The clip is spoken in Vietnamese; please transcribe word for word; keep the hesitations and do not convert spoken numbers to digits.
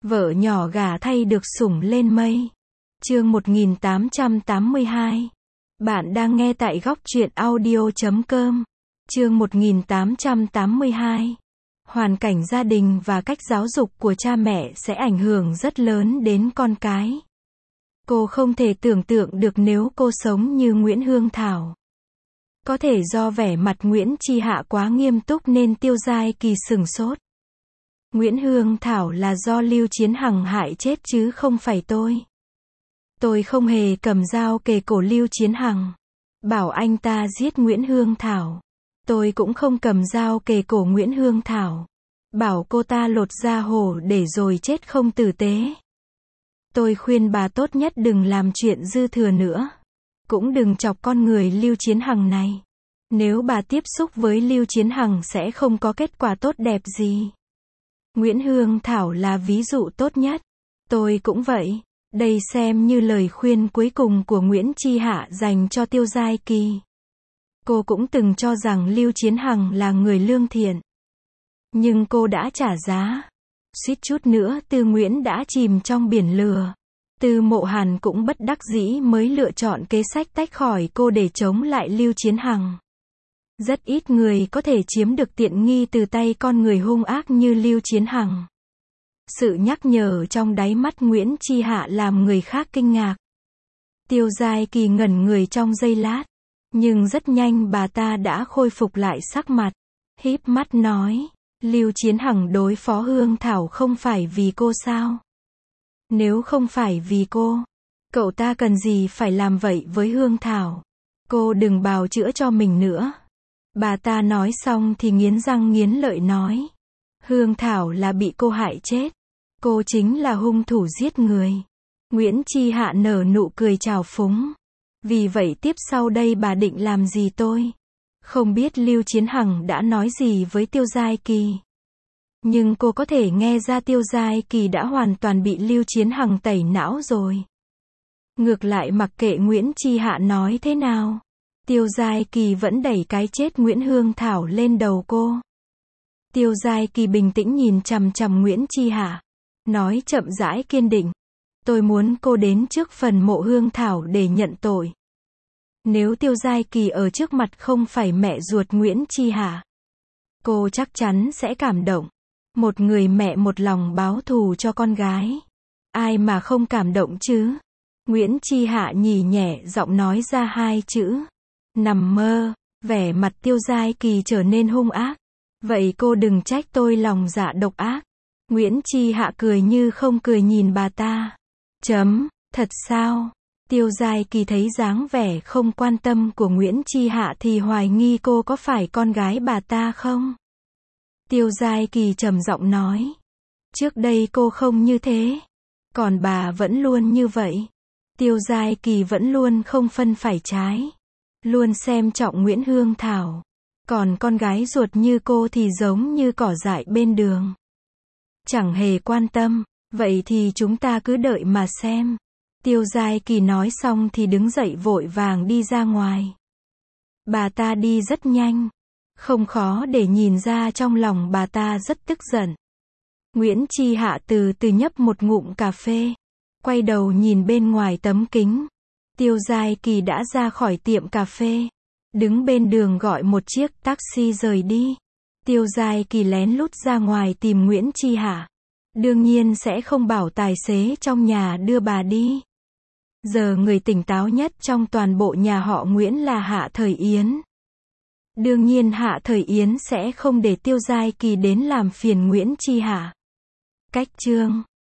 Vợ nhỏ gả thay được sủng lên mây. Chương một nghìn tám trăm tám mươi hai. Bạn đang nghe tại góc truyện audio chấm com. Chương một nghìn tám trăm tám mươi hai. Hoàn cảnh gia đình và cách giáo dục của cha mẹ sẽ ảnh hưởng rất lớn đến con cái. Cô không thể tưởng tượng được nếu cô sống như Nguyễn Hương Thảo. Có thể do vẻ mặt Nguyễn Chi Hạ quá nghiêm túc nên Tiêu Giai Kỳ sửng sốt. Nguyễn Hương Thảo là do Lưu Chiến Hằng hại chết chứ không phải tôi. Tôi không hề cầm dao kề cổ Lưu Chiến Hằng, bảo anh ta giết Nguyễn Hương Thảo. Tôi cũng không cầm dao kề cổ Nguyễn Hương Thảo, bảo cô ta lột da hổ để rồi chết không tử tế. Tôi khuyên bà tốt nhất đừng làm chuyện dư thừa nữa. Cũng đừng chọc con người Lưu Chiến Hằng này. Nếu bà tiếp xúc với Lưu Chiến Hằng sẽ không có kết quả tốt đẹp gì. Nguyễn Hương Thảo là ví dụ tốt nhất. Tôi cũng vậy. Đây xem như lời khuyên cuối cùng của Nguyễn Chi Hạ dành cho Tiêu Giai Kỳ. Cô cũng từng cho rằng Lưu Chiến Hằng là người lương thiện. Nhưng cô đã trả giá. Suýt chút nữa Tư Nguyễn đã chìm trong biển lửa. Tư Mộ Hàn cũng bất đắc dĩ mới lựa chọn kế sách tách khỏi cô để chống lại Lưu Chiến Hằng. Rất ít người có thể chiếm được tiện nghi từ tay con người hung ác như Lưu Chiến Hằng. Sự nhắc nhở trong đáy mắt Nguyễn Chi Hạ làm người khác kinh ngạc. Tiêu Giai Kỳ ngẩn người trong giây lát. Nhưng rất nhanh bà ta đã khôi phục lại sắc mặt. Híp mắt nói, Lưu Chiến Hằng đối phó Hương Thảo không phải vì cô sao? Nếu không phải vì cô, cậu ta cần gì phải làm vậy với Hương Thảo? Cô đừng bào chữa cho mình nữa. Bà ta nói xong thì nghiến răng nghiến lợi nói. Hương Thảo là bị cô hại chết. Cô chính là hung thủ giết người. Nguyễn Chi Hạ nở nụ cười trào phúng. Vì vậy tiếp sau đây bà định làm gì tôi? Không biết Lưu Chiến Hằng đã nói gì với Tiêu Giai Kỳ. Nhưng cô có thể nghe ra Tiêu Giai Kỳ đã hoàn toàn bị Lưu Chiến Hằng tẩy não rồi. Ngược lại mặc kệ Nguyễn Chi Hạ nói thế nào, Tiêu Giai Kỳ vẫn đẩy cái chết Nguyễn Hương Thảo lên đầu cô. Tiêu Giai Kỳ bình tĩnh nhìn chằm chằm Nguyễn Chi Hạ, nói chậm rãi kiên định. Tôi muốn cô đến trước phần mộ Hương Thảo để nhận tội. Nếu Tiêu Giai Kỳ ở trước mặt không phải mẹ ruột Nguyễn Chi Hạ, cô chắc chắn sẽ cảm động. Một người mẹ một lòng báo thù cho con gái. Ai mà không cảm động chứ? Nguyễn Chi Hạ nhỉ nhẹ giọng nói ra hai chữ. Nằm mơ. Vẻ mặt Tiêu Giai Kỳ trở nên hung ác. Vậy cô đừng trách tôi lòng dạ độc ác. Nguyễn Chi Hạ cười như không cười nhìn bà ta. Chấm, thật sao? Tiêu Giai Kỳ thấy dáng vẻ không quan tâm của Nguyễn Chi Hạ thì hoài nghi cô có phải con gái bà ta không? Tiêu Giai Kỳ trầm giọng nói. Trước đây cô không như thế. Còn bà vẫn luôn như vậy. Tiêu Giai Kỳ vẫn luôn không phân phải trái. Luôn xem trọng Nguyễn Hương Thảo. Còn con gái ruột như cô thì giống như cỏ dại bên đường. Chẳng hề quan tâm. Vậy thì chúng ta cứ đợi mà xem. Tiêu Giai Kỳ nói xong thì đứng dậy vội vàng đi ra ngoài. Bà ta đi rất nhanh. Không khó để nhìn ra trong lòng bà ta rất tức giận. Nguyễn Chi Hạ từ từ nhấp một ngụm cà phê. Quay đầu nhìn bên ngoài tấm kính. Tiêu Giai Kỳ đã ra khỏi tiệm cà phê. Đứng bên đường gọi một chiếc taxi rời đi. Tiêu Giai Kỳ lén lút ra ngoài tìm Nguyễn Chi Hạ. Đương nhiên sẽ không bảo tài xế trong nhà đưa bà đi. Giờ người tỉnh táo nhất trong toàn bộ nhà họ Nguyễn là Hạ Thời Yến. Đương nhiên Hạ Thời Yến sẽ không để Tiêu Giai Kỳ đến làm phiền Nguyễn Chi Hạ. Cách chương